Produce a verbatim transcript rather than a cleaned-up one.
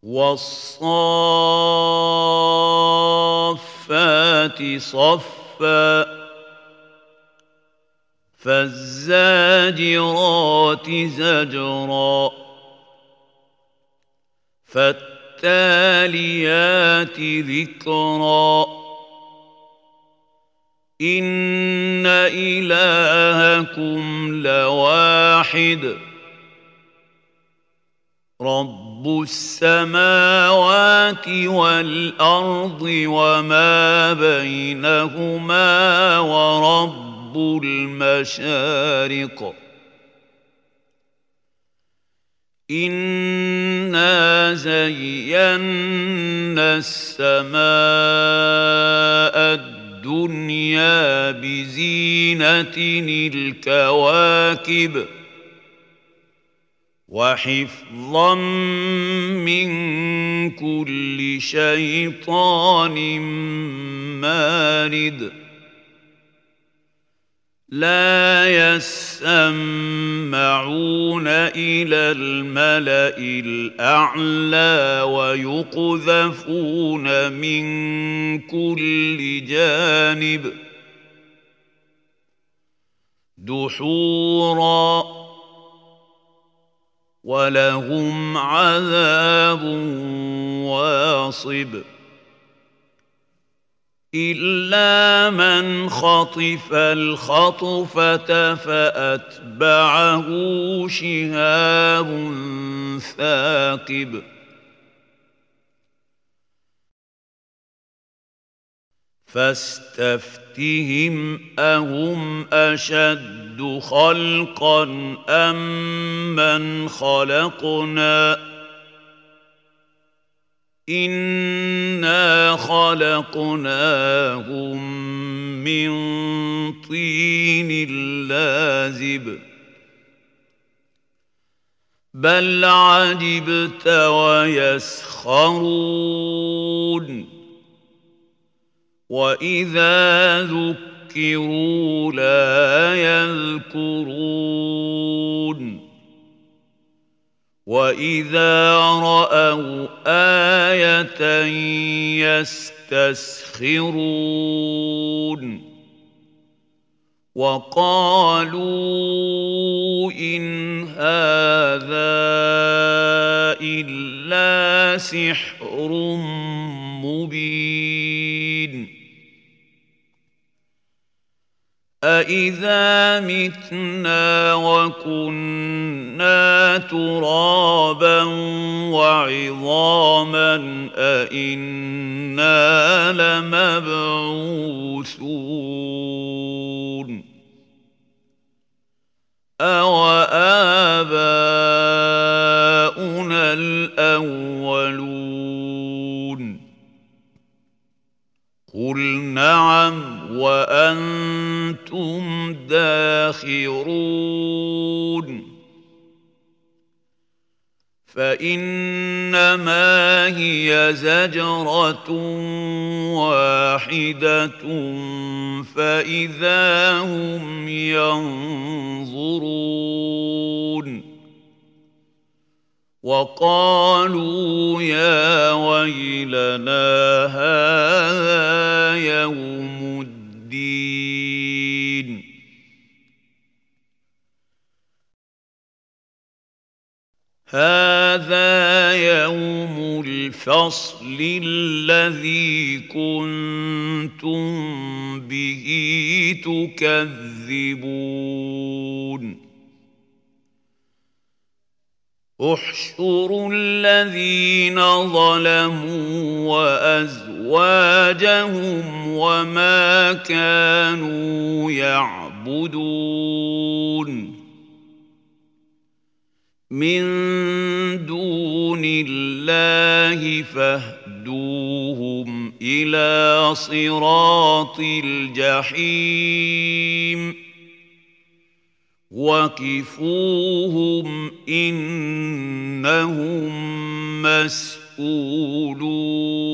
وَالصَّافَّاتِ صَفًّا فَالزَّاجِرَاتِ زَجْرًا فَالتَّالِيَاتِ ذِكْرًا إِنَّ إِلَٰهَكُمْ لَوَاحِدٌ رَبُّ السَّمَاوَاتِ وَالْأَرْضِ وَمَا بَيْنَهُمَا وَرَبُّ الْمَشَارِقِ إِنَّا زَيَّنَّا السَّمَاءَ الدُّنْيَا بِزِينَةٍ الْكَوَاكِبِ وَحِفْظًا مِّن كُلِّ شَيْطَانٍ مَّارِدٍ لَا يَسَّمَّعُونَ إِلَى الْمَلَإِ الْأَعْلَى وَيُقْذَفُونَ مِن كُلِّ جَانِبٍ دُحُورًا وَلَهُمْ عَذَابٌ وَاصِبٌ إِلَّا مَنْ خَطِفَ الْخَطْفَةَ فَأَتْبَعَهُ شِهَابٌ ثَاقِبٌ فَاسْتَفْتِهِمْ أَهُمْ أَشَدُّ خَلْقًا أَمْ مَّنْ خَلَقْنَا إِنَّا خَلَقْنَاهُم مِّن طِينٍ لَّازِبٍ بَلْ عَجِبْتَ وَيَسْخَرُونَ وَإِذَا ذُكِّرُوا لَا يَذْكُرُونَ وَإِذَا رَأَوْا آيَةً يَسْتَسْخِرُونَ وَقَالُوا إِنْ هَٰذَا إِلَّا سِحْرٌ مُّبِينٌ أَإِذَا مِتْنَا وَكُنَّا تُرَابًا وَعِظَامًا أَإِنَّا لَمَبْعُوثُونَ أَوَآبَاؤُنَا الْأَوَّلُونَ قُلْ نَعَمْ وَأَنْتُمْ دَاخِرُونَ فَإِنَّمَا هِيَ زَجْرَةٌ وَاحِدَةٌ فَإِذَا هُمْ يَنظُرُونَ وَقَالُوا يَا وَيْلَنَا هَٰذَا يَوْمُ الدِّينِ هَٰذَا يَوْمُ الْفَصْلِ الَّذِي كُنتُم بِهِ تُكَذِّبُونَ احْشُرُوا الَّذِينَ ظَلَمُوا وَأَزْوَاجَهُمْ وَمَا كَانُوا يَعْبُدُونَ مِن دُونِ اللَّهِ فَاهْدُوهُمْ إِلَىٰ صِرَاطِ الْجَحِيمِ وَقِفُوهُمْ ۖ إِنَّهُم مسؤولون. مسؤولون